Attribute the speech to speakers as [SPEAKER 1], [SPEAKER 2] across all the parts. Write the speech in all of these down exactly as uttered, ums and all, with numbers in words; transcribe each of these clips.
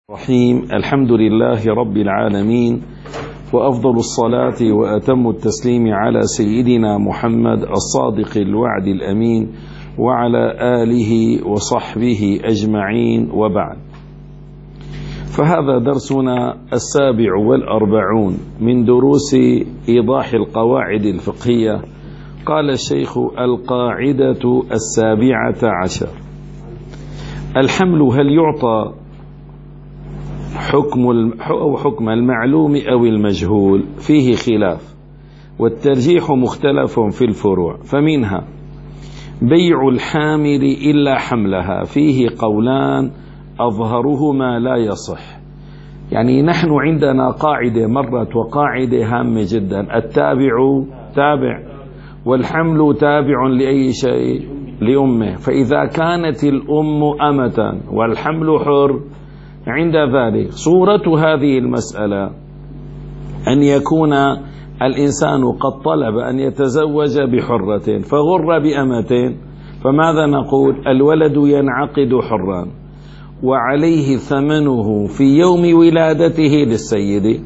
[SPEAKER 1] الرحيم. الحمد لله رب العالمين، وأفضل الصلاة وأتم التسليم على سيدنا محمد الصادق الوعد الأمين وعلى آله وصحبه أجمعين، وبعد. فهذا درسنا السابع والأربعون من دروس إيضاح القواعد الفقهية. قال الشيخ: القاعدة السابعة عشر: الحمل هل يعطى حكم أو حكم المعلوم أو المجهول؟ فيه خلاف، والترجيح مختلف في الفروع. فمنها بيع الحامل إلا حملها، فيه قولان أظهرهما لا يصح. يعني نحن عندنا قاعدة مرت، وقاعدة هامة جدا: التابع تابع، والحمل تابع لأي شيء؟ لأمه. فإذا كانت الأم أمة والحمل حر، عند ذلك صورة هذه المسألة أن يكون الإنسان قد طلب أن يتزوج بحرة فغر بأمة، فماذا نقول؟ الولد ينعقد حرا وعليه ثمنه في يوم ولادته للسيد.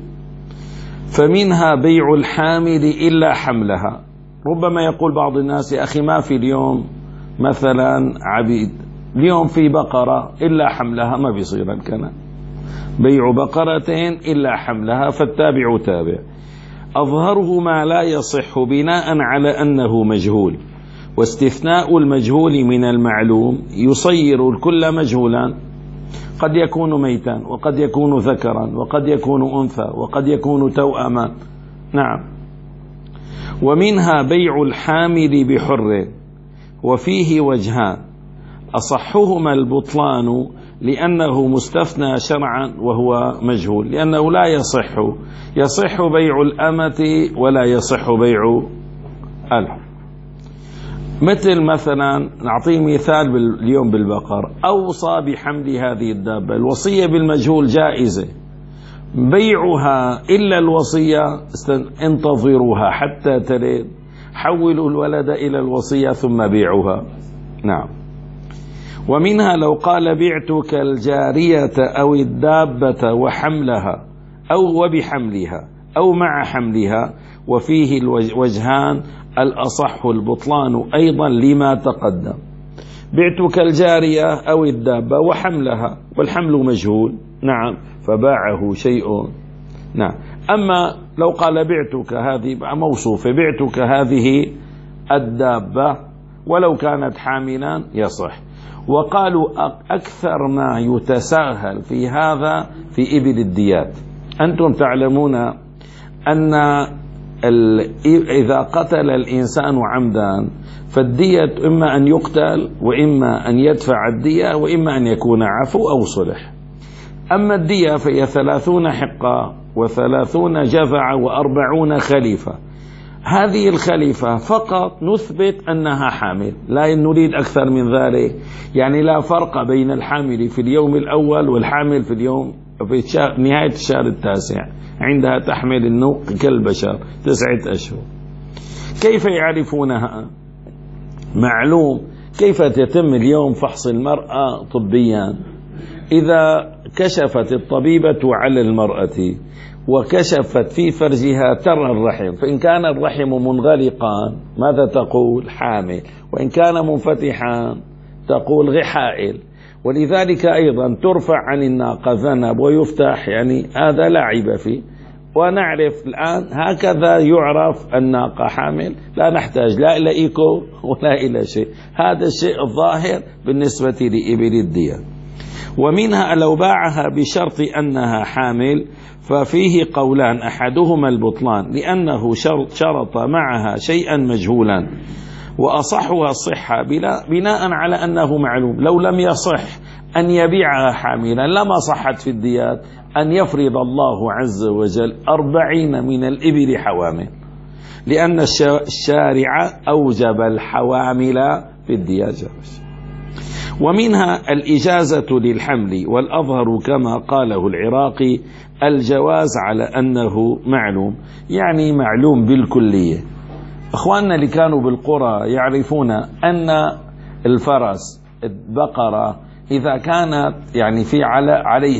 [SPEAKER 1] فمنها بيع الحامل إلا حملها. ربما يقول بعض الناس: يا أخي، ما في اليوم مثلا عبيد، اليوم في بقرة إلا حملها، ما بيصير الكلام. بيع بقرة إلا حملها، فالتابع تابع. أظهره ما لا يصح بناء على أنه مجهول، واستثناء المجهول من المعلوم يصير الكل مجهولا. قد يكون ميتا، وقد يكون ذكرا، وقد يكون أنثى، وقد يكون توأما. نعم. ومنها بيع الحامل بحر، وفيه وجهان: أصحهما البطلان لأنه مستثنى شرعا وهو مجهول، لأنه لا يصح يصح بيع الأمة ولا يصح بيع الحر. مثل مثلا نعطيه مثال اليوم بالبقر: أوصى بحمل هذه الدابة، الوصية بالمجهول جائزة، بيعها إلا الوصية انتظروها حتى تلد، حولوا الولد إلى الوصية ثم بيعها. نعم. ومنها لو قال: بعتك الجارية أو الدابة وحملها، أو وبحملها، أو مع حملها، وفيه الوجهان: الأصح البطلان أيضا لما تقدم. بعتك الجارية أو الدابة وحملها، والحمل مجهول، نعم، فباعه شيء. نعم. أما لو قال: بعتك هذه موصوفة، بعتك هذه الدابة، ولو كانت حاملا يصح. وقالوا: أكثر ما يتساهل في هذا في إبل الديات. أنتم تعلمون أن إذا قتل الإنسان عمدا فالدية إما أن يقتل، وإما أن يدفع الدية، وإما أن يكون عفو أو صلح. أما الدية فهي ثلاثون حقة وثلاثون جذع وأربعون خليفة. هذه الخليفة فقط نثبت أنها حامل، لا نريد أكثر من ذلك. يعني لا فرق بين الحامل في اليوم الأول والحامل في اليوم في نهاية الشهر التاسع، عندها تحمل النوق كالبشر تسعة أشهر. كيف يعرفونها؟ معلوم. كيف يتم اليوم فحص المرأة طبيا؟ إذا كشفت الطبيبة على المرأة وكشفت في فرجها ترى الرحم، فإن كان الرحم منغلقا ماذا تقول؟ حامل. وإن كان منفتحا تقول غحائل. ولذلك أيضا ترفع عن الناقة ذنب ويفتح، يعني هذا لا عيب فيه. ونعرف الآن هكذا يعرف الناقة حامل، لا نحتاج لا إلى إيكو ولا إلى شيء. هذا الشيء الظاهر بالنسبة لإبل الدية. ومنها لو باعها بشرط أنها حامل، ففيه قولان: أحدهما البطلان لأنه شرط معها شيئا مجهولا، وأصحها الصحة بناء على أنه معلوم. لو لم يصح أن يبيعها حاملا لما صحت في الديات أن يفرض الله عز وجل أربعين من الإبل حوامل، لأن الشارع أوجب الحوامل في الديات. ومنها الإجازة للحمل، والأظهر كما قاله العراقي الجواز على أنه معلوم، يعني معلوم بالكلية. أخواننا اللي كانوا بالقرى يعرفون أن الفرس البقرة إذا كانت يعني في على عليها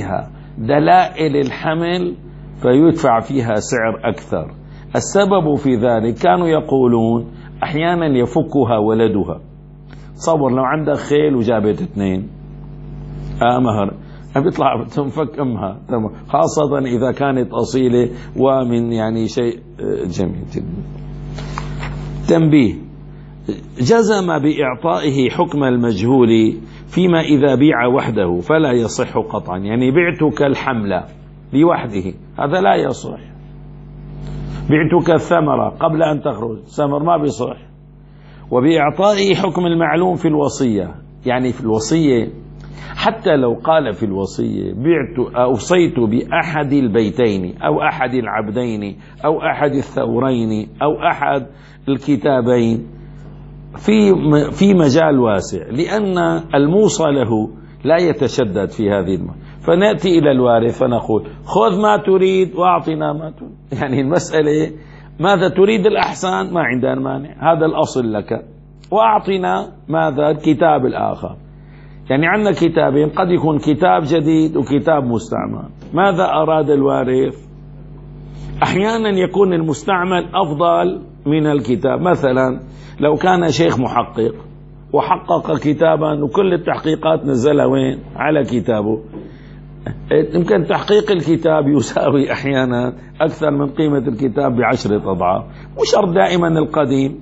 [SPEAKER 1] دلائل الحمل فيدفع فيها سعر أكثر. السبب في ذلك كانوا يقولون أحيانا يفكها ولدها. تصور لو عندك خيل وجابت اثنين آه مهر بيطلع تنفك أمها، خاصة إذا كانت أصيلة ومن يعني شيء جميل جدا. تنبيه: جزم بإعطائه حكم المجهول فيما إذا بيع وحده فلا يصح قطعا. يعني بعتك الحملة لوحده هذا لا يصح. بعتك الثمرة قبل أن تخرج ثمر ما بيصح. وبإعطائه حكم المعلوم في الوصية، يعني في الوصية حتى لو قال في الوصية بعت أوصيت بأحد البيتين أو أحد العبدين أو أحد الثورين أو أحد الكتابين في في مجال واسع، لأن الموصى له لا يتشدد في هذه المرة. فنأتي إلى الوارث فنقول خذ ما تريد وأعطنا ما تريد. يعني المسألة ماذا تريد الأحسان ما عندنا مانع، هذا الأصل لك، وأعطنا ماذا الكتاب الآخر. يعني عندنا كتابين، قد يكون كتاب جديد وكتاب مستعمل. ماذا أراد الوارث؟ أحيانا يكون المستعمل أفضل من الكتاب. مثلا لو كان شيخ محقق وحقق كتابا وكل التحقيقات نزلها وين؟ على كتابه، يمكن تحقيق الكتاب يساوي أحيانا أكثر من قيمة الكتاب بعشرة أضعاف. مش شرط دائما القديم.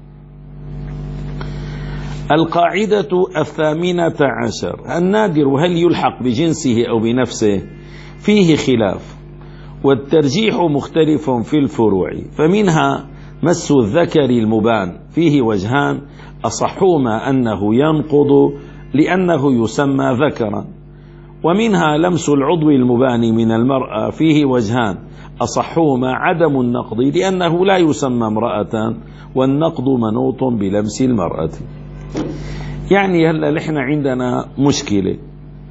[SPEAKER 1] القاعدة الثامنة عشر: النادر هل يلحق بجنسه أو بنفسه؟ فيه خلاف، والترجيح مختلف في الفروع. فمنها مس الذكر المبان، فيه وجهان، أصحهما أنه ينقض لأنه يسمى ذكرا. ومنها لمس العضو المبان من المرأة، فيه وجهان، أصحهما عدم النقض لأنه لا يسمى امرأة، والنقض منوط بلمس المرأة. يعني هلا نحن عندنا مشكلة.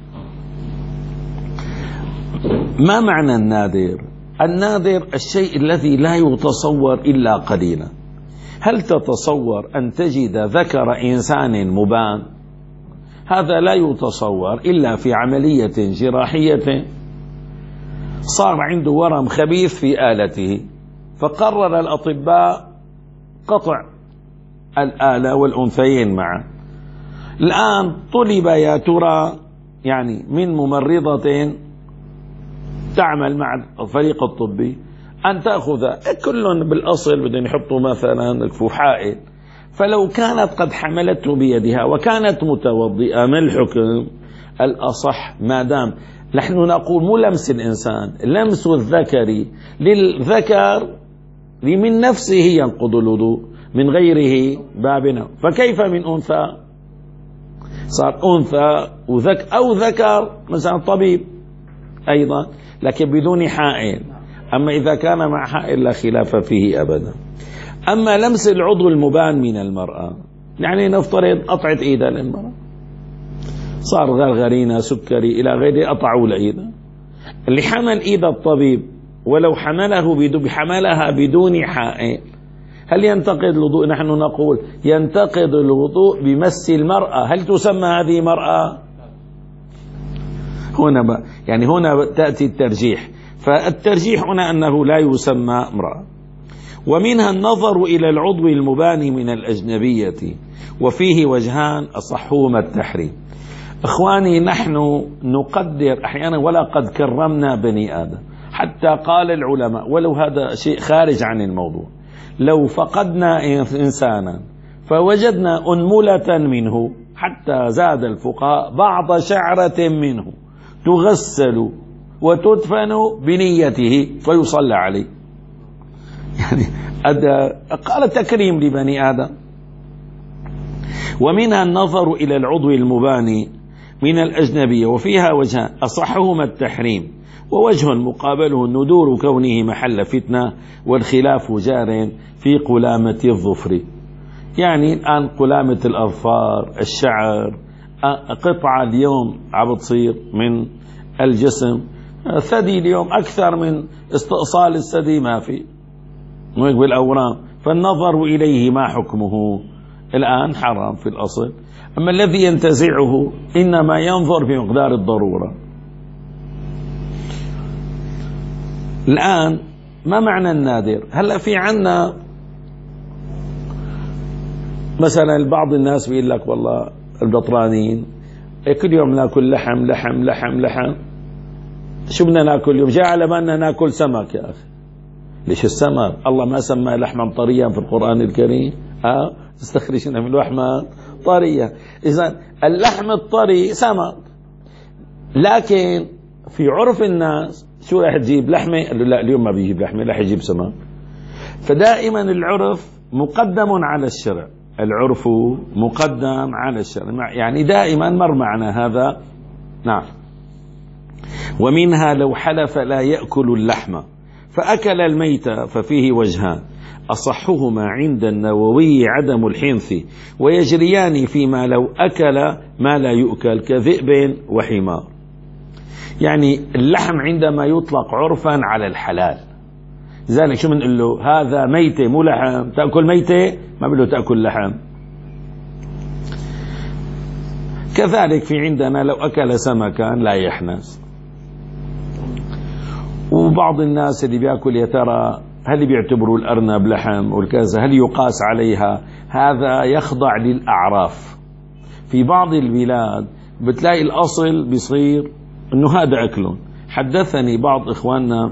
[SPEAKER 1] ما معنى النادر؟ النادر الشيء الذي لا يتصور إلا قليلا. هل تتصور أن تجد ذكر إنسان مبان؟ هذا لا يتصور إلا في عملية جراحية صار عنده ورم خبيث في آلته، فقرر الأطباء قطع الآلة والأنثيين معا. الآن طلب يا ترى يعني من ممرضة تعمل مع الفريق الطبي أن تأخذ كل بالأصل بدهم يحطوا مثلا الفحائل، فلو كانت قد حملته بيدها وكانت متوضئة ما الحكم؟ الأصح ما دام نحن نقول مو لمس الإنسان، لمس الذكر للذكر من نفسه ينقض الوضوء، من غيره بابنا، فكيف من أنثى؟ صار أنثى وذك أو ذكر مثلا طبيب أيضا لكن بدون حائل. أما إذا كان مع حائل لا خلاف فيه أبدا. أما لمس العضو المبان من المرأة، يعني نفترض قطعت إيدها للمرأة، صار غرغرينة سكري إلى غيره، قطعوا لإيدها. اللي حمل إيد الطبيب ولو حمله بدون حملها بدون حائل هل ينتقد الوضوء؟ نحن نقول ينتقد الوضوء بمس المرأة. هل تسمى هذه مرأة؟ هنا بقى يعني هنا تأتي الترجيح. فالترجيح هنا أنه لا يسمى امرأة. ومنها النظر إلى العضو المبان من الأجنبية، وفيه وجهان أصحهما التحريم. إخواني نحن نقدر أحيانا ولا قد كرمنا بني آدم، حتى قال العلماء ولو هذا شيء خارج عن الموضوع، لو فقدنا إنسانا فوجدنا أنملة منه، حتى زاد الفقهاء بعض شعرة منه تغسل وتدفن بنيته فيصلى عليه. يعني قال تكريم لبني آدم. ومنها النظر إلى العضو المبان من الأجنبية، وفيها وجهان أصحهما التحريم، ووجه مقابله الندور كونه محل فتنة، والخلاف جار في قلامة الظفر. يعني الآن قلامة الأظفار، الشعر، قطعة اليوم عم تصير من الجسم، ثدي اليوم أكثر من استئصال الثدي ما في بالأورام، فالنظر إليه ما حكمه؟ الآن حرام في الأصل. أما الذي ينتزعه إنما ينظر بمقدار الضرورة. الآن ما معنى النادر؟ هلأ في عنا مثلا بعض الناس بيقول لك والله البطرانين كل يوم ناكل لحم لحم لحم لحم، شو بدنا ناكل اليوم؟ جاء على بالنا ناكل سمك. يا أخي ليش السمك؟ الله ما سمى لحما طريا في القرآن الكريم؟ اه تستخرجنا من لحمة طرية. إذا اللحم الطري سمك، لكن في عرف الناس شو راح تجيب؟ لحمة؟ قال له لا اليوم ما بيجيب لحمة، راح يجيب سمك. فدائما العرف مقدم على الشرع، العرف مقدم على الشرع، يعني دائما مر معنا هذا. نعم. ومنها لو حلف لا يأكل اللحم فأكل الميت ففيه وجهان، أصحهما عند النووي عدم الحنث، ويجريان فيما لو أكل ما لا يؤكل كذئب وحمار. يعني اللحم عندما يطلق عرفا على الحلال، لذلك شو بنقول له؟ هذا ميتة مو لحم، تأكل ميتة، ما بقول له تأكل لحم. كذلك في عندنا لو أكل سمكا لا يحنث. وبعض الناس اللي بيأكل يا ترى هل بيعتبروا الأرنب لحم والكذا، هل يقاس عليها؟ هذا يخضع للأعراف. في بعض البلاد بتلاقي الأصل بيصير أنه هذا أكلهم. حدثني بعض إخواننا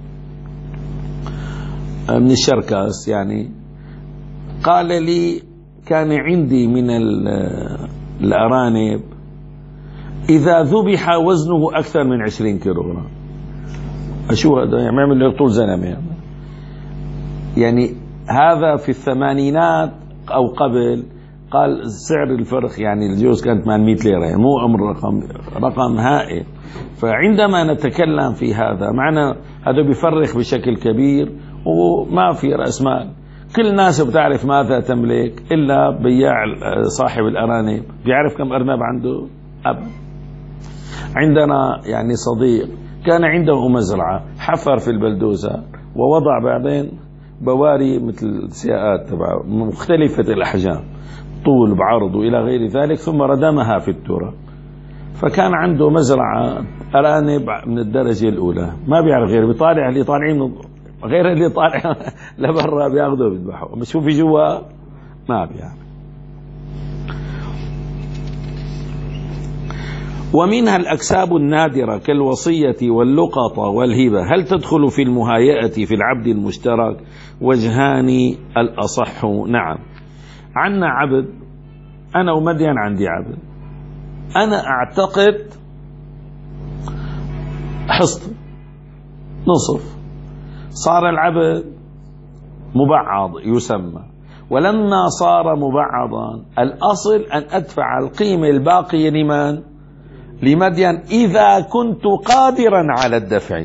[SPEAKER 1] من الشركاس يعني، قال لي كان عندي من الأرانب إذا ذبح وزنه أكثر من عشرين كيلوغرام. شو هذا؟ يعني يعمل له طول زلمة يعني. يعني هذا في الثمانينات أو قبل، قال سعر الفرخ يعني الجوز كانت ثمانمئة ليرة، يعني مو أمر رقم رقم هائل. فعندما نتكلم في هذا معنا هذا بيفرخ بشكل كبير وما في رأس مال. كل الناس بتعرف ماذا تملك إلا بياع صاحب الأرانب. بيعرف كم أرنب عنده؟ أب. عندنا يعني صديق كان عنده مزرعة، حفر في البلدوزر ووضع بعدين بواري مثل السياقات تبع مختلفة الأحجام، طول بعرض وإلى غير ذلك، ثم ردمها في التراب. فكان عنده مزرعة أرانب من الدرجة الأولى، ما بيعرف غير بيطالع اللي طالعين، غير اللي طالع لبرا بياخذوا بيذبحوا، بس شو في جوا ما بيعرف. ومنها الأكساب النادرة كالوصية واللقطة والهبة، هل تدخل في المهايئة في العبد المشترك؟ وجهان الأصح. نعم. عنا عبد، أنا ومدين عندي عبد، أنا أعتقد حصته نصف، صار العبد مبعض يسمى، ولما صار مبعضا الأصل أن أدفع القيمة الباقية لمن؟ لمدين، إذا كنت قادرا على الدفع.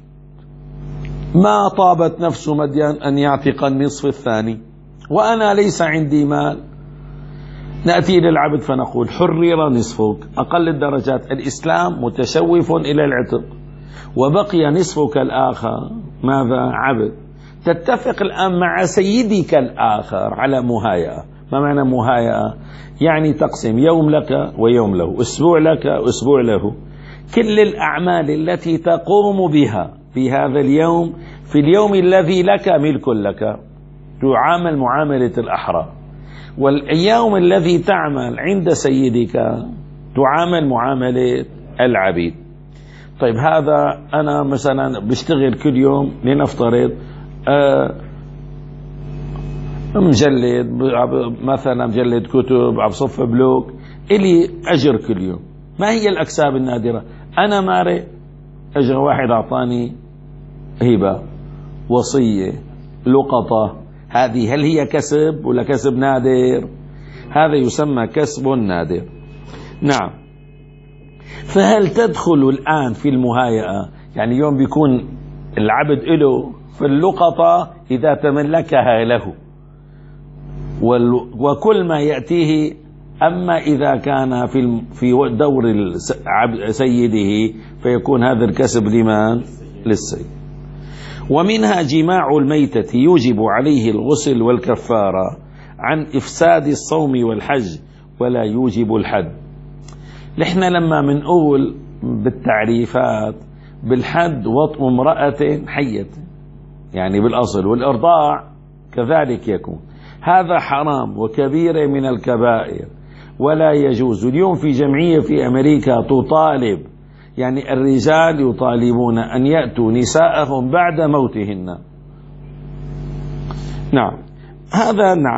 [SPEAKER 1] ما طابت نفس مدين أن يعتق النصف الثاني وأنا ليس عندي مال، نأتي للعبد فنقول حرر نصفك. أقل الدرجات الإسلام متشوف إلى العتق، وبقي نصفك الآخر ماذا؟ عبد. تتفق الآن مع سيدك الآخر على مهايئة. ما معنى مهايئة؟ يعني تقسم يوم لك ويوم له، أسبوع لك وأسبوع له، كل الأعمال التي تقوم بها في هذا اليوم في اليوم الذي لك ملك لك، تعامل معاملة الأحرار. واليوم الذي تعمل عند سيدك تعامل معاملة العبيد. طيب هذا أنا مثلا بشتغل كل يوم، لنفترض آه مجلد مثلا مجلد كتب، عم صف بلوك، إلي أجر كل يوم. ما هي الأكساب النادرة؟ أنا ماري أجر واحد أعطاني هبة، وصية، لقطة، هذه هل هي كسب ولا كسب نادر؟ هذا يسمى كسب نادر. نعم. فهل تدخل الآن في المهايئة؟ يعني يوم بيكون العبد له في اللقطة إذا تملكها له وكل ما يأتيه، أما إذا كان في في دور سيده فيكون هذا الكسب لمن؟ للسيد. ومنها جماع الميتة يوجب عليه الغسل والكفارة عن إفساد الصوم والحج ولا يوجب الحد. نحن لما منقول بالتعريفات بالحد وطء امرأة حية يعني بالأصل، والإرضاع كذلك يكون. هذا حرام وكبيرة من الكبائر ولا يجوز. اليوم في جمعية في أمريكا تطالب، يعني الرجال يطالبون أن يأتوا نساءهم بعد موتهن. نعم هذا نعم.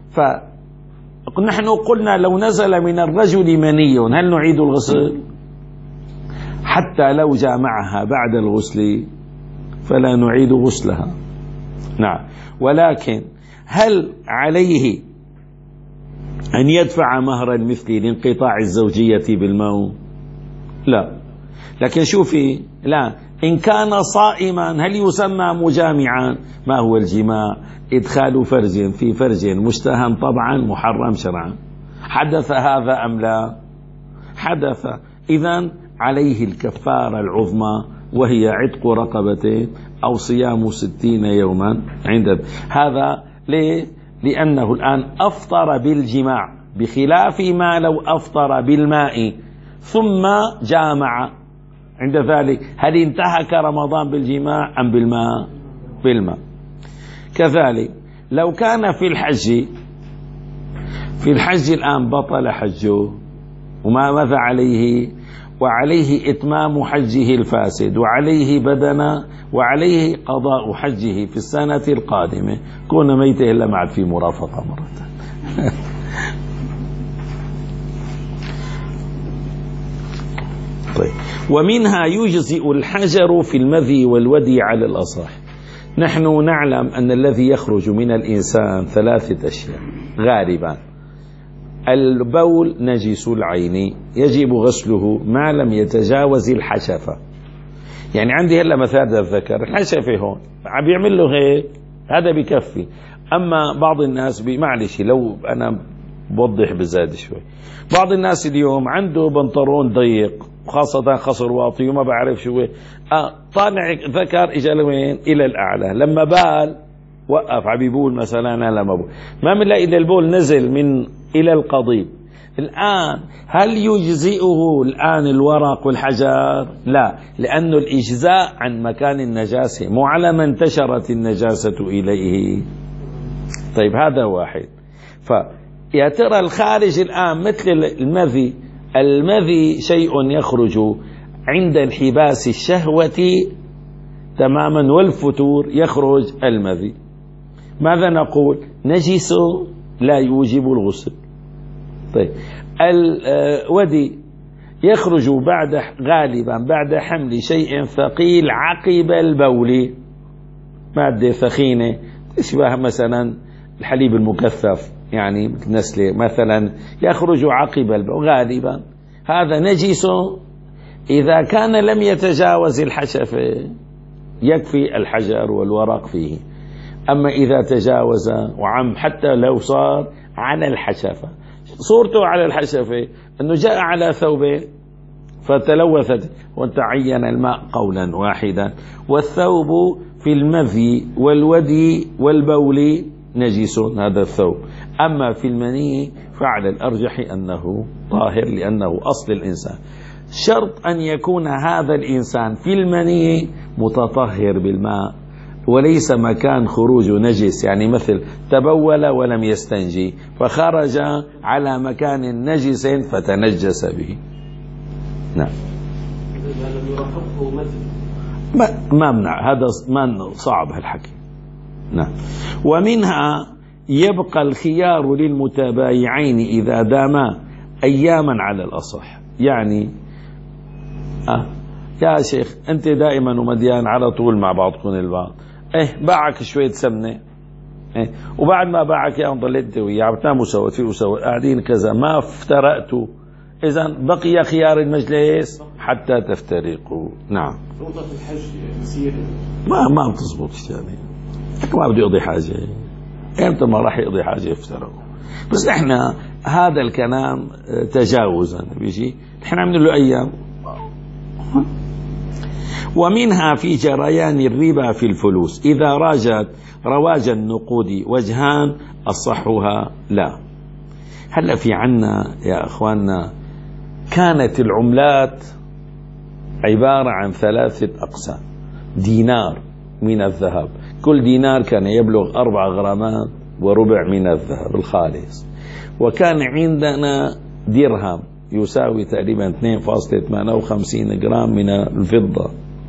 [SPEAKER 1] فنحن قلنا لو نزل من الرجل مني هل نعيد الغسل؟ حتى لو جامعها بعد الغسل فلا نعيد غسلها. نعم. ولكن هل عليه أن يدفع مهر المثل لانقطاع الزوجية بالموت؟ لا. لكن شوفي، لا، إن كان صائما هل يسمى مجامعا؟ ما هو الجماع؟ إدخال فرج في فرج مشتهى طبعا محرم شرعا. حدث هذا أم لا؟ حدث. إذن عليه الكفارة العظمى وهي عتق رقبتين أو صيام ستين يوما عند هذا. ليه؟ لأنه الآن أفطر بالجماع، بخلاف ما لو أفطر بالماء ثم جامع. عند ذلك هل انتهك رمضان بالجماع أم بالماء؟ بالماء. كذلك لو كان في الحج، في الحج الآن بطل حجه وما ماذا عليه؟ وعليه إتمام حجه الفاسد، وعليه بدنة، وعليه قضاء حجه في السنة القادمة. كون ميته إلا معد في مرافقة مرة. طيب. ومنها يجزئ الحجر في المذي والودي على الأصح. نحن نعلم أن الذي يخرج من الإنسان ثلاثة أشياء غالبا. البول نجس العين يجب غسله ما لم يتجاوز الحشفة. يعني عندي هلا مثال الذكر الحشفة هون عم يعمل له هيك، هذا بكفي. أما بعض الناس معلش لو أنا بوضح بزاد شوي، بعض الناس اليوم عنده بنطلون ضيق خاصة خصر واطي وما بعرف شو آه طالع ذكر إجا لوين؟ إلى الأعلى. لما بال وقف عبيبول مثلا، أنا لما بول ما بنلاقي إلا البول نزل من إلى القضيب. الآن هل يجزئه الآن الورق والحجر؟ لا، لأن الإجزاء عن مكان النجاسة مو على ما انتشرت النجاسة إليه. طيب هذا واحد. فيا ترى الخارج الآن مثل المذي، المذي شيء يخرج عند انحباس الشهوة تماما والفتور يخرج المذي. ماذا نقول؟ نجس لا يوجب الغسل. طيب الودي يخرج بعد غالبا بعد حمل شيء ثقيل عقب البول، مادة ثخينة تشبه مثلا الحليب المكثف، يعني نسلة مثلا، يخرج عقب البول غالبا. هذا نجس إذا كان لم يتجاوز الحشفة، يكفي الحجر والورق فيه. أما إذا تجاوز وعم حتى لو صار على الحشفة، صورته على الحشفة أنه جاء على ثوبه فتلوثت وتعين الماء قولا واحدا، والثوب في المذي والودي والبول نجس هذا الثوب. أما في المني فعلى الأرجح أنه طاهر لأنه أصل الإنسان. شرط أن يكون هذا الإنسان في المني متطهر بالماء وليس مكان خروج نجس، يعني مثل تبول ولم يستنجي فخرج على مكان نجس فتنجس به. نعم. ما ما منع هذا، ما صعب هالحكي. نعم. ومنها يبقى الخيار للمتبايعين إذا داما أياما على الأصح. يعني آه يا شيخ أنت دائما ومديان على طول مع بعضكم البعض، إيه باعك شوية سمنة، إيه وبعد ما باعك يا ضليت وياه عم تناموا سوا تفيقوا سوا قاعدين كذا ما افترقتوا، إذا بقي خيار المجلس حتى تفترقوا. نعم.
[SPEAKER 2] نقطة الحج يصير
[SPEAKER 1] ما ما بتزبط يعني، ما بده يقضي حاجة، امتى ما راح يقضي حاجة يفترقوا. بس احنا هذا الكلام تجاوزا بيجي احنا عملنا له ايام. ومنها في جريان الربا في الفلوس إذا راجت رواج النقود وجهان أصحها لا. هلا في عنا يا أخواننا كانت العملات عبارة عن ثلاثة أقسام. دينار من الذهب، كل دينار كان يبلغ أربع غرامات وربع من الذهب الخالص. وكان عندنا درهم يساوي تقريبا اثنين فاصلة ثمانية وخمسين جرام من الفضة.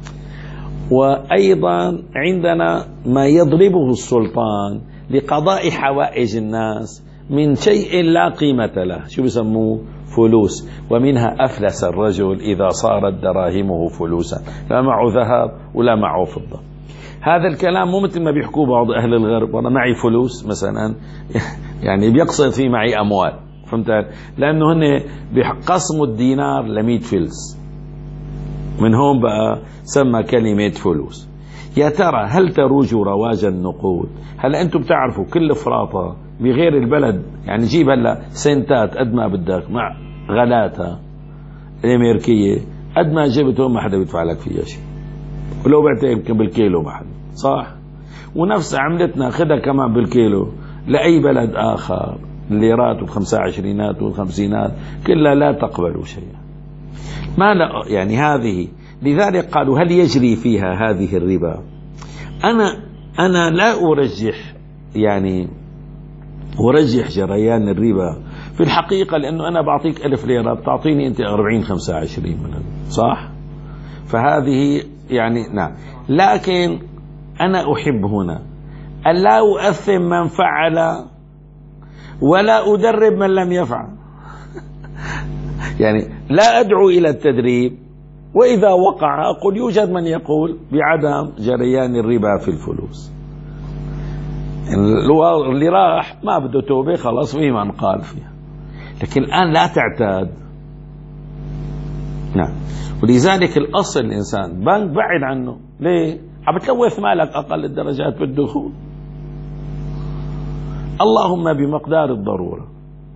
[SPEAKER 1] وأيضا عندنا ما يضربه السلطان لقضاء حوائج الناس من شيء لا قيمة له، شو بسموه؟ فلوس. ومنها أفلس الرجل إذا صارت دراهمه فلوسا، لا معه ذهب ولا معه فضة. هذا الكلام مو مثل ما بيحكوه بعض أهل الغرب، أنا معي فلوس مثلا، يعني بيقصد فيه معي أموال، فهمت؟ لأنه هن بقسموا الدينار لمئة فلس، من هون بقى سمى كلمة فلوس. يا ترى هل تروج رواج النقود؟ هلا أنتم بتعرفوا كل فراطة بغير البلد، يعني جيب هلا سنتات قد ما بدك مع غلاتها الأمريكية، قد ما جبتهم ما حدا بيدفع لك فيها شيء، ولو بعتها يمكن بالكيلو ما حدا، صح؟ ونفس عملتنا خدها كمان بالكيلو لأي بلد آخر، الليرات والخمسة عشرينات والخمسينات كلها لا تقبل شيئا. ما لا يعني هذه، لذلك قالوا هل يجري فيها هذه الربا؟ أنا أنا لا أرجح، يعني أرجح جريان الربا في الحقيقة، لأنه أنا بعطيك ألف ليرة بتعطيني أنت أربعين خمسة وعشرين من هذا، صح؟ فهذه يعني نعم. لكن أنا أحب هنا أن لا أؤثم من فعل ولا أدرب من لم يفعل. يعني لا أدعو إلى التدريب، وإذا وقع أقول يوجد من يقول بعدم جريان الربا في الفلوس. اللي راح ما بده توبة خلاص، في من قال فيها، لكن الآن لا تعتاد. نعم. ولذلك الأصل الإنسان بنك بعد عنه. ليه؟ عم بتلوث مالك أقل الدرجات بالدخول، اللهم بمقدار الضرورة.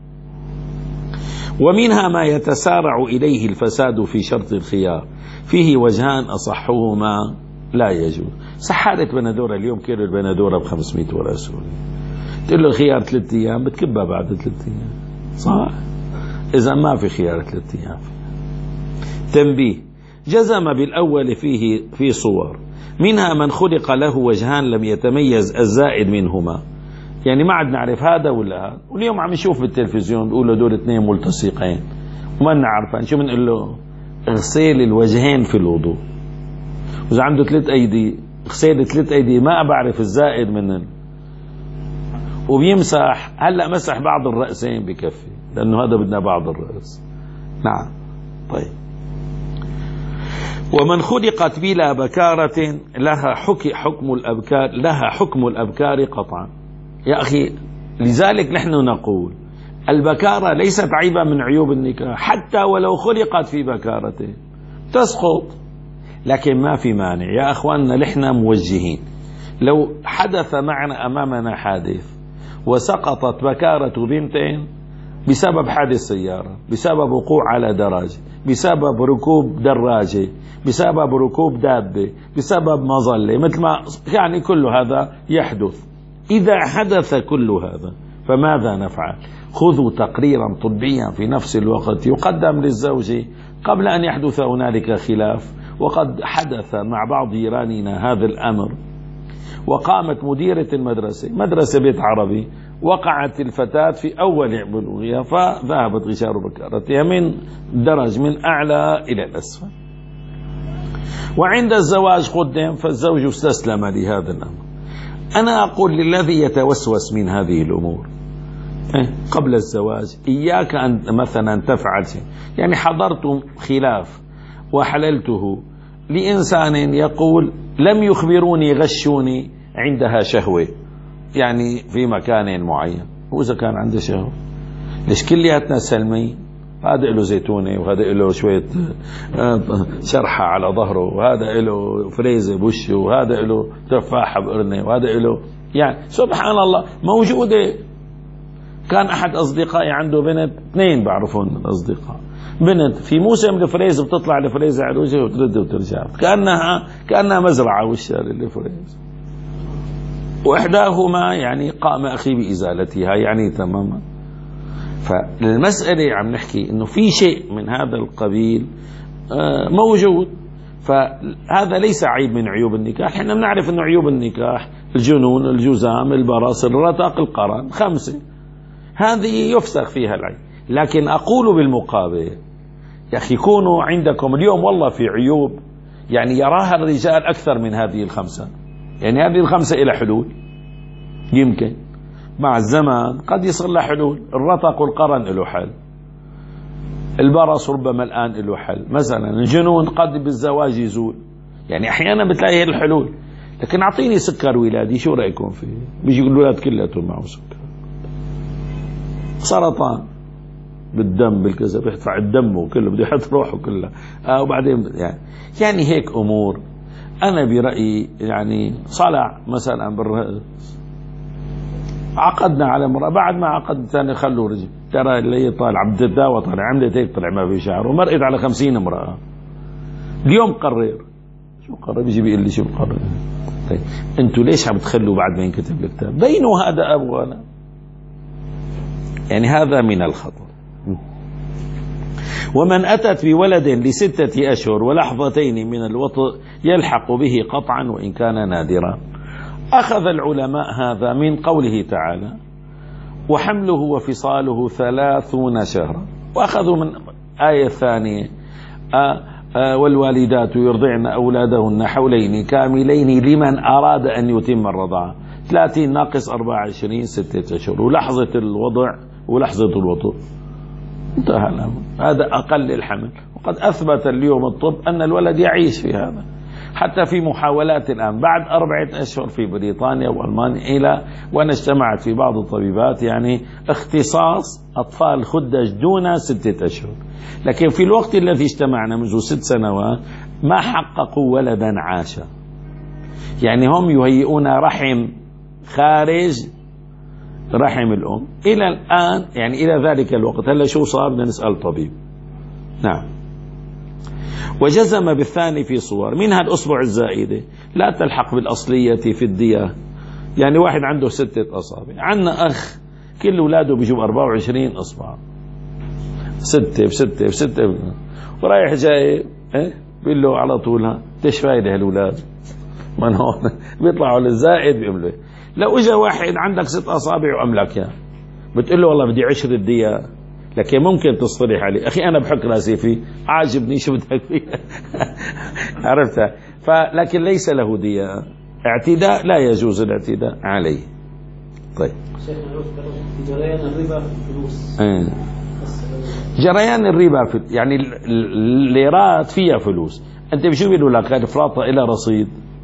[SPEAKER 1] ومنها ما يتسارع إليه الفساد في شرط الخيار، فيه وجهان أصحهما لا يجوز. سحارة بندورة اليوم كيلو البندورة بخمسمائة ورقة سوري، تقول له خيار ثلاثة أيام بتكبها بعد ثلاثة أيام، صح؟ إذا ما في خيار ثلاثة أيام. تنبيه: جزم بالأول فيه في صور، منها من خلق له وجهان لم يتميز الزائد منهما، يعني ما عاد نعرف هذا ولا هذا. واليوم عم نشوف بالتلفزيون بيقولوا دول اثنين ملتصقين وما نعرفان، شو بنقول له؟ اغسل الوجهين في الوضوء. وإذا عنده ثلاث أيدي اغسل ثلاث أيدي، ما بعرف الزائد منن. وبيمسح، هلا مسح بعض الرأسين بكفي، لأنه هذا بدنا بعض الرأس. نعم. طيب. ومن خلقت بلا بكارة لها حكم الأبكار لها حكم الأبكار قطعا. يا أخي، لذلك نحن نقول البكارة ليست عيبا من عيوب النكاح، حتى ولو خلقت في بكارة تسقط، لكن ما في مانع يا أخواننا. نحن موجهين، لو حدث معنا أمامنا حادث وسقطت بكارة بنتين بسبب حادث سيارة، بسبب وقوع على دراجة، بسبب ركوب دراجة، بسبب ركوب دابة، بسبب مظلة، مثل ما يعني كل هذا يحدث. إذا حدث كل هذا فماذا نفعل؟ خذوا تقريرا طبيا في نفس الوقت يقدم للزوج قبل أن يحدث هنالك خلاف. وقد حدث مع بعض جيراننا هذا الأمر، وقامت مديرة المدرسة، مدرسة بيت عربي، وقعت الفتاة في أول بلوغها فذهبت غشار بكارتها من درج من أعلى إلى الأسفل، وعند الزواج قدم، فالزوج استسلم لهذا الأمر. أنا أقول للذي يتوسوس من هذه الأمور قبل الزواج، إياك أن مثلا تفعل شيء، يعني حضرت خلاف وحللته لإنسان يقول لم يخبروني غشوني عندها شهوة، يعني في مكان معين. وإذا كان عنده شهوة ليش كلياتنا سلمي؟ هذا له زيتونة، وهذا له شوية شرحة على ظهره، وهذا له فريزة بوشه، وهذا له تفاحة بقرنه، وهذا له، يعني سبحان الله موجودة. كان أحد أصدقائي عنده بنت، اثنين بعرفون من الأصدقاء، بنت في موسم الفريز بتطلع الفريزة على وجهها وترد وترجع، كأنها كأنها مزرعة والشارع الفريز. وإحداهما يعني قام أخي بإزالتها يعني تماما. فالمسألة عم نحكي إنه في شيء من هذا القبيل موجود، فهذا ليس عيب من عيوب النكاح. احنا بنعرف أنه عيوب النكاح الجنون، الجزام، البرص، الرتق، القرن، خمسة، هذه يفسخ فيها العيب. لكن أقول بالمقابل يا أخي كونوا عندكم اليوم والله في عيوب يعني يراها الرجال أكثر من هذه الخمسة، يعني هذه الخمسة إلى حلول، يمكن مع الزمن قد يصير له حلول. الرتق والقرن له حل، البرص ربما الآن له حل، مثلا الجنون قد بالزواج يزول، يعني أحيانا بتلاقي الحلول. لكن أعطيني سكر ولادي، شو رأيكم فيه؟ بيجي الولاد كلهم معه سكر، سرطان بالدم بالكذا، بيدفع الدم وكله، بده يحط روحه كلها آه وبعدين يعني يعني هيك أمور. أنا برأيي يعني صلع مثلا بالرأس، عقدنا على امرأة، بعد ما عقد ثاني خلوا رجل، ترى اللي طالع عم تتداوى، طالع عملت هيك، طلع ما في شعر، ومرقت على خمسين امرأة. اليوم قرر، شو قرر؟ بيجي بيقول لي شو قرر. طيب انتوا ليش عم تخلوا بعد ما ينكتب الكتاب؟ بينوا هذا أبغانا، يعني هذا من الخطر. ومن أتت بولد لستة أشهر ولحظتين من الوطء يلحق به قطعا وإن كان نادرا. أخذ العلماء هذا من قوله تعالى وحمله وفصاله ثلاثون شهرا، وأخذوا من آية ثانية آه آه والوالدات يرضعن أولادهن حولين كاملين لمن أراد أن يتم الرضاعة، ثلاثين ناقص أربعة وعشرين ستة أشهر، ولحظة الوضع ولحظة الوطء، انتهى الأمر. هذا أقل الحمل. وقد أثبت اليوم الطب أن الولد يعيش في هذا، حتى في محاولات الآن بعد أربعة أشهر في بريطانيا وألمانيا، إلى وأنا اجتمعت في بعض الطبيبات يعني اختصاص أطفال خدج دون ستة أشهر. لكن في الوقت الذي اجتمعنا منذ ست سنوات ما حققوا ولدا عاشا، يعني هم يهيئون رحم خارج رحم الأم إلى الآن، يعني إلى ذلك الوقت. هلا شو صار؟ بدنا نسأل طبيب. نعم. وجزم بالثاني في صور، منها الأصبع الزائدة لا تلحق بالأصلية في الدية، يعني واحد عنده ستة أصابع، عندنا أخ كل أولاده بيجوا أربعة وعشرين أصبع، ستة بستة بستة، ورايح جاي إيه بيقول له على طول تيش فايدة هالأولاد من هون بيطلعوا للزائد بيعملوا. لو اجى واحد عندك ست أصابع وأملك يعني بتقول له والله بدي عشر الدية، لكن ممكن تصطلح عليه، أخي أنا بحك راسي فيه، عاجبني شو بدك فيه عرفتها. فلكن ليس له دية، اعتداء لا يجوز الاعتداء عليه. طيب
[SPEAKER 2] جريان الربا في الفلوس،
[SPEAKER 1] جريان الربا في يعني الليرات فيها فلوس. أنت بشو بيقولوا لك الفراطة إلى رصيد،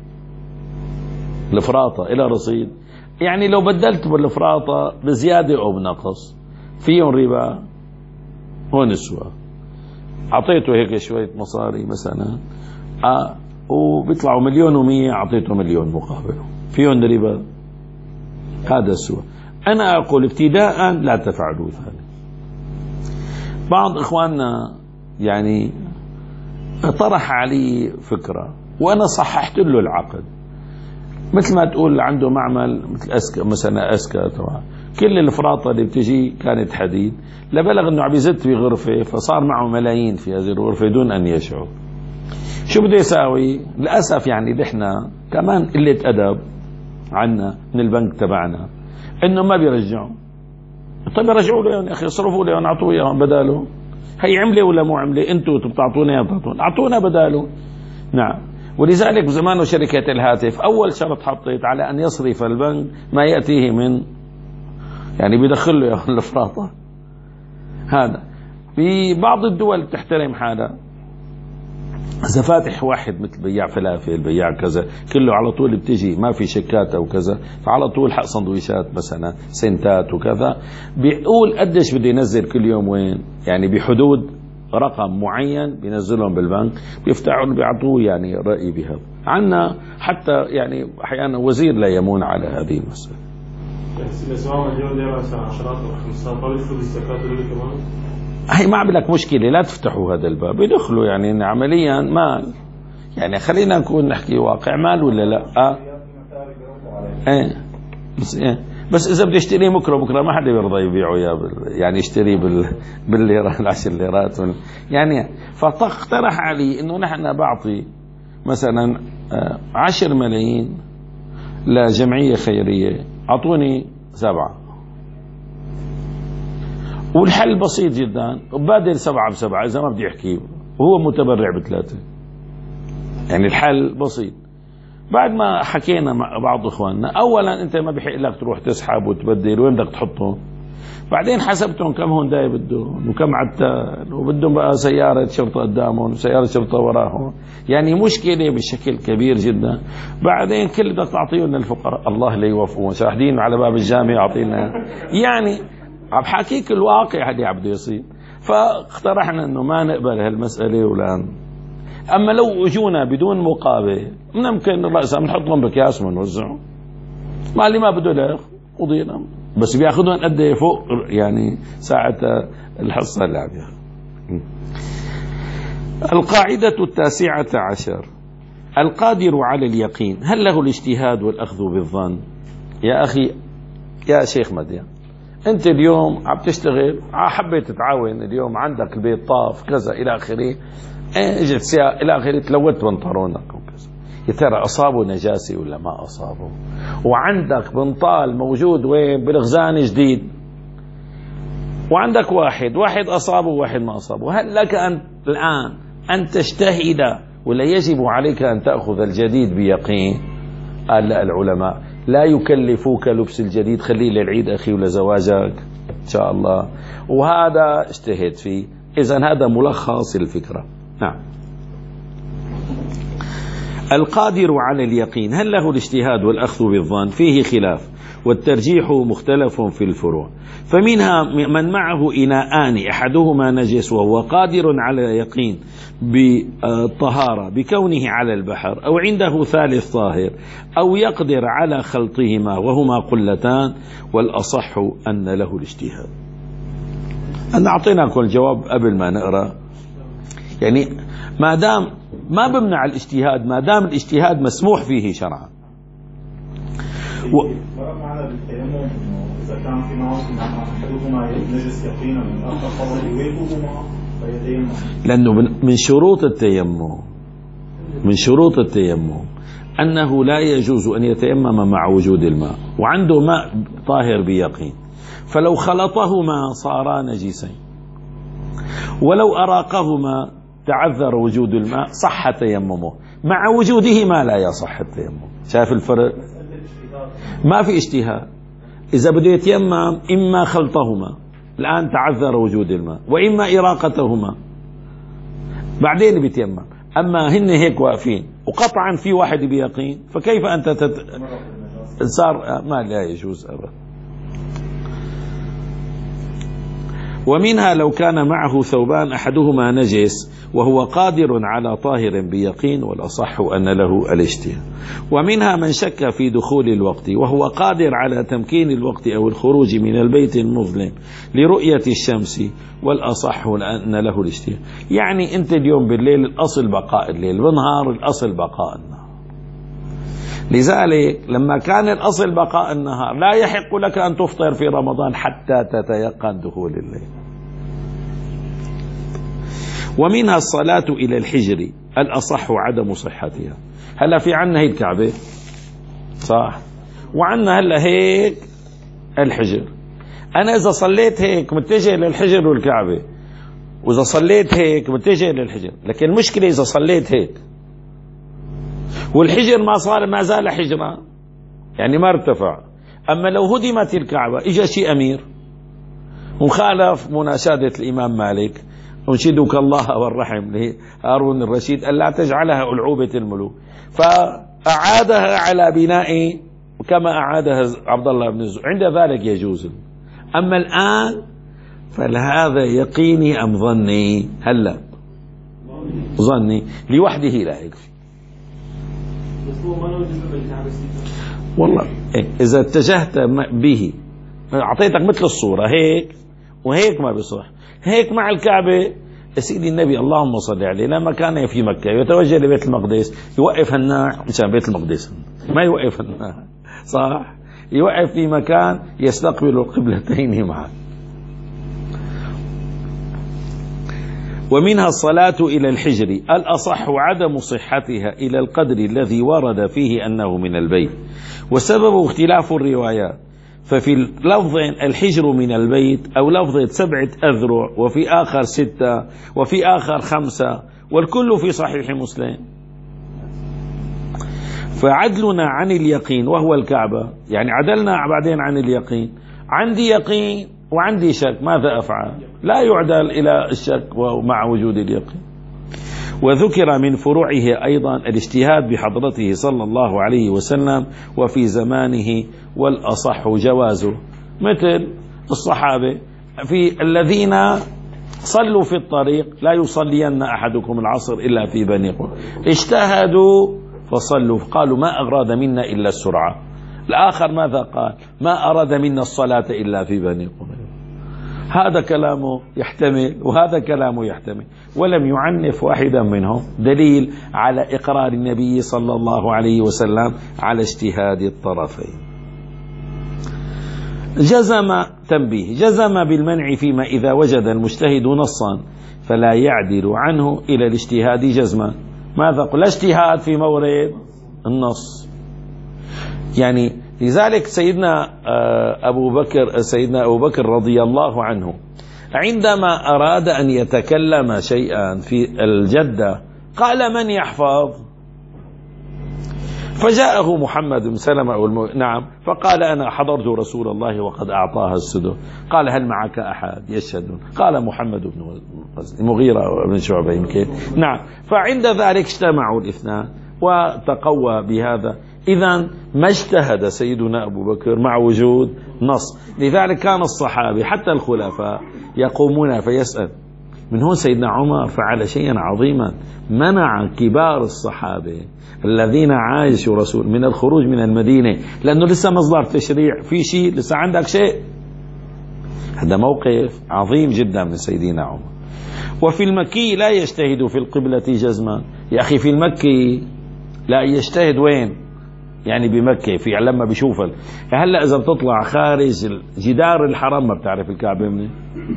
[SPEAKER 1] الفراطة إلى رصيد، يعني لو بدلت بالفراطة بزيادة أو بنقص فيهم ربا. هون السؤال، أعطيته هيك شوية مصاري مثلا آه وبيطلعوا مليون ومية، أعطيته مليون مقابله، فيهم ربا؟ هذا السؤال. أنا أقول ابتداء لا تفعلوا ذلك. بعض إخواننا يعني طرح علي فكرة وأنا صححت له العقد، مثل ما تقول عنده معمل مثل أسكا مثلا، أسكا طبعا كل الفراطة اللي بتجي كانت حديد، لبلغ انه عم يزت في غرفة فصار معه ملايين في هذه الغرفة دون ان يشعر. شو بده يساوي؟ للأسف يعني نحن كمان قلة أدب عنا من البنك تبعنا انه ما بيرجعوا. طيب رجعوا له يا اخي، اصرفوا له اعطوه اياهم بداله، هي عملة ولا مو عملة؟ انتوا بتعطونا اياها، بتعطونا اعطونا بداله. نعم. ولذلك زمان شركة الهاتف أول شرط حطيت على أن يصرف البنك ما يأتيه من يعني بيدخل له الفراطة. هذا في بعض الدول تحترم حالها، إذا فاتح واحد مثل بياع فلافل بياع كذا كله على طول بتجي ما في شيكات أو كذا، فعلى طول حق سندويشات مثلا سنتات وكذا، بيقول قديش بده ينزل كل يوم وين، يعني بحدود رقم معين بينزلهم بالبنك، بيفتحوا بيعطوه يعني رأي بهذا. عنا حتى يعني أحيانا وزير لا يمون على هذه المسألة. هي ما عمل لك مشكلة، لا تفتحوا هذا الباب، يدخلوا يعني إن عمليا مال، يعني خلينا نكون نحكي واقع مال ولا لا؟ آه. ايه بس ايه بس اذا بدي اشتريه بكره بكره ما حدا بيرضى يبيعه يا يعني يشتريه بال بالليره العشر ليرات يعني. فاقترح علي انه نحن بعطي مثلا عشر ملايين لجمعية خيرية، أعطوني سبعة، والحل بسيط جدا، بادل سبعة بسبعة إذا ما بدي أحكي، وهو متبرع بثلاثة. يعني الحل بسيط. بعد ما حكينا مع بعض إخواننا، أولا أنت ما بحق لك تروح تسحب وتبدل، وين بدك تحطهم؟ بعدين حسبتهم كم هونداي بدهم وكم عتال، وبدهم بقى سيارة شرطة قدامهم وسيارة شرطة وراهم، يعني مشكلة بشكل كبير جدا. بعدين كل بدك تعطيهم للفقراء، الله لا يوفقون، شاهدين على باب الجامع أعطينا. يعني عم حكيك الواقع اللي عم بده يصير. فاقترحنا انه ما نقبل هالمسألة ولا. اما لو اجونا بدون مقابل ممكن الرأس بنحطهم بكياس ونوزعهم، ما اللي ما بده له قضينا، بس بياخذون قد ايه فوق يعني ساعة الحصة اللي عم ياخذ. القاعدة التاسعة عشر: القادر على اليقين هل له الاجتهاد والأخذ بالظن؟ يا أخي يا شيخ مديان، أنت اليوم عم تشتغل، حبيت تتعاون اليوم، عندك البيت طاف كذا إلى آخره، اجت سيارة إلى آخره تلوت بنطلونك وكذا، يا ترى أصابه نجاسة ولا ما أصابه؟ وعندك بنطال موجود وين بالغزان جديد، وعندك واحد واحد أصابه وواحد ما أصابه، هل لك أن الآن أن تجتهد ولا يجب عليك أن تأخذ الجديد بيقين؟ قال لا، العلماء لا يكلفوك لبس الجديد، خليه للعيد أخي ولزواجك إن شاء الله، وهذا اجتهد فيه. إذن هذا ملخص الفكرة. نعم. القادر على اليقين هل له الاجتهاد والأخذ بالظن؟ فيه خلاف، والترجيح مختلف في الفروع. فمنها من معه إناءان أحدهما نجس وهو قادر على يقين بالطهارة بكونه على البحر، أو عنده ثالث طاهر، أو يقدر على خلطهما وهما قلتان، والأصح أن له الاجتهاد. أنا أعطيناكم الجواب قبل ما نقرأ. يعني ما دام ما بمنع الاجتهاد، ما دام الاجتهاد مسموح فيه شرعا. و...
[SPEAKER 3] معنا بالتيمم انه اذا كان في معه احدهما نجس يقينا من الاخر فضل يويبهما فيتيمم، لانه
[SPEAKER 1] من شروط التيمم من شروط التيمم انه لا يجوز ان يتيمم مع وجود الماء وعنده ماء طاهر بيقين، فلو خلطهما صارا نجسين، ولو اراقهما تعذر وجود الماء صح تيممه، مع وجودهما لا يصح التيمم. شايف الفرق؟ ما في اجتهاد. إذا بده يتيمم إما خلطهما، الآن تعذر وجود الماء، وإما إراقتهما، بعدين بيتيمم. أما هن هيك واقفين وقطعا في واحد بيقين، فكيف أنت تت... صار ما لا يجوز أبدا. ومنها لو كان معه ثوبان أحدهما نجس وهو قادر على طاهر بيقين، والأصح أن له الاجتهاد. ومنها من شك في دخول الوقت وهو قادر على تمكين الوقت أو الخروج من البيت المظلم لرؤية الشمس، والأصح أن له الاجتهاد. يعني أنت اليوم بالليل الأصل بقاء الليل، بالنهار الأصل بقاء النهار. لذلك لما كان الأصل بقاء النهار لا يحق لك أن تفطر في رمضان حتى تتيقن دخول الليل. ومنها الصلاة إلى الحجر، الأصح عدم صحتها. هلا في عنا هي الكعبة صح، وعنا هلا هيك الحجر. أنا إذا صليت هيك متجه للحجر والكعبة، وإذا صليت هيك متجه للحجر، لكن المشكلة إذا صليت هيك والحجر ما صار ما زال حجرا، يعني ما ارتفع. أما لو هدمت الكعبة إجا شيء أمير وخالف مناشدة الإمام مالك، أنشدك الله والرحم لهارون الرشيد ألا تجعلها ألعوبة الملوك، فأعادها على بناء كما أعادها عبد الله بن الزبير، عند ذلك يجوز. أما الآن فهذا يقيني أم ظني؟ هلا ظني لوحده لا يكفي. والله إذا اتجهت به أعطيتك مثل الصورة هيك وهيك ما بيصح. هيك مع الكعبة سيدي النبي اللهم صل عليه لما كان في مكة يتوجه لبيت المقدس يوقف الناع مشان بيت المقدس، ما يوقف الناع صح، يوقف في مكان يستقبل القبلتين معا. ومنها الصلاة إلى الحجر. الأصح عدم صحتها إلى القدر الذي ورد فيه أنه من البيت، وسبب اختلاف الروايات، ففي لفظ الحجر من البيت أو لفظ سبعة أذرع، وفي آخر ستة، وفي آخر خمسة، والكل في صحيح مسلم. فعدلنا عن اليقين وهو الكعبة، يعني عدلنا بعدين عن اليقين. عندي يقين وعندي شك، ماذا أفعل؟ لا يعدل إلى الشك ومع وجود اليقين. وذكر من فروعه أيضا الاجتهاد بحضرته صلى الله عليه وسلم وفي زمانه، والأصح جوازه، مثل الصحابة في الذين صلوا في الطريق، لا يصلين أحدكم العصر إلا في بني قريظة، اجتهدوا فصلوا، قالوا ما أراد منا إلا السرعة. الآخر ماذا قال؟ ما أراد منا الصلاة إلا في بني قريظة. هذا كلامه يحتمل وهذا كلامه يحتمل، ولم يعنف واحدا منهم، دليل على إقرار النبي صلى الله عليه وسلم على اجتهاد الطرفين. جزم تنبيه جزم بالمنع فيما إذا وجد المجتهد نصا فلا يعدل عنه إلى الاجتهاد جزما. ماذا قل؟ اجتهاد في مورد النص. يعني لذلك سيدنا أبو بكر سيدنا أبو بكر رضي الله عنه عندما أراد أن يتكلم شيئا في الجدة قال من يحفظ؟ فجاءه محمد بن سلمة أو المو... نعم، فقال أنا حضرت رسول الله وقد أعطاها السدس. قال هل معك أحد يشهدون؟ قال محمد بن المغيرة بن شعبة يمكن. نعم، فعند ذلك اجتمعوا الاثنان وتقوى بهذا. إذن ما اجتهد سيدنا أبو بكر مع وجود نص. لذلك كان الصحابة حتى الخلفاء يقومون فيسأل. من هون سيدنا عمر فعل شيئا عظيما، منع كبار الصحابة الذين عايشوا رسول من الخروج من المدينة، لأنه لسه مصدر تشريع في شيء، لسه عندك شيء. هذا موقف عظيم جدا من سيدنا عمر. وفي المكي لا يجتهد في القبلة جزما. يا أخي في المكي لا يجتهد وين؟ يعني بمكة في لما بيشوف هلا إذا بتطلع خارج جدار الحرم ما بتعرف الكعبة منين،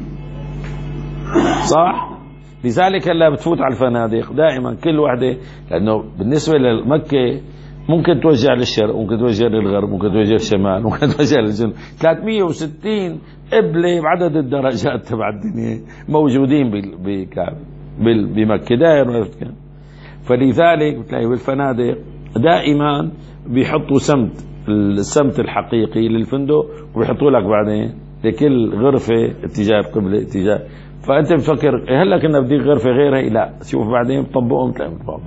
[SPEAKER 1] صح؟ لذلك هلا بتفوت على الفنادق دائما كل وحدة، لأنه بالنسبة لمكة ممكن توجه للشرق، ممكن توجه للغرب، ممكن توجه للشمال، ممكن توجه للجنوب. ثلاثمئة وستين قبلة بعدد الدرجات تبع الدنيا موجودين بكعبة بمكة دائما. فلذلك بتلاقي بالفنادق دائما بيحطوا سمت، السمت الحقيقي للفندق، وبيحطوا لك بعدين لكل غرفة اتجاه القبلة اتجاه. فأنت بتفكر هلا كنا بدي غرفة غيرها، لا شوف بعدين بطبقهم تلاقي بعض.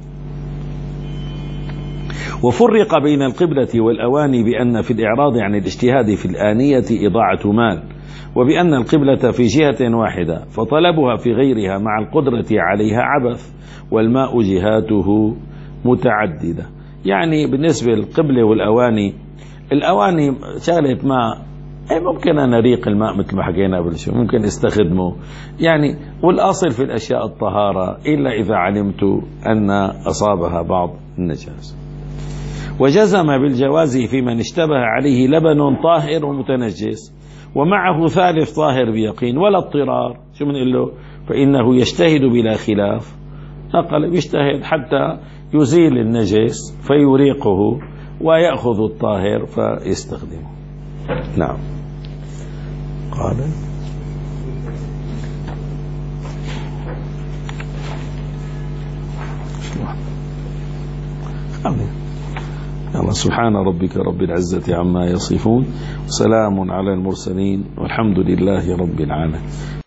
[SPEAKER 1] وفرق بين القبلة والأواني بأن في الإعراض عن الاجتهاد في الآنية إضاعة مال، وبأن القبلة في جهة واحدة فطلبها في غيرها مع القدرة عليها عبث، والماء جهاته متعددة. يعني بالنسبة للقبلة والأواني، الأواني شغلة ماء ممكن أنا ريق الماء مثل ما حكينا قبل شوي ممكن استخدمه يعني، والأصل في الأشياء الطهارة إلا إذا علمت أن أصابها بعض النجاسة. وجزم بالجواز في من اشتبه عليه لبن طاهر ومتنجس ومعه ثالث طاهر بيقين ولا اضطرار. شو بنقول له؟ فإنه يجتهد بلا خلاف، نقل يجتهد حتى يزيل النجس فيريقه ويأخذ الطاهر فيستخدمه. نعم. قال الله سبحان ربك رب العزة عما يصفون، وسلام على المرسلين، والحمد لله رب العالمين.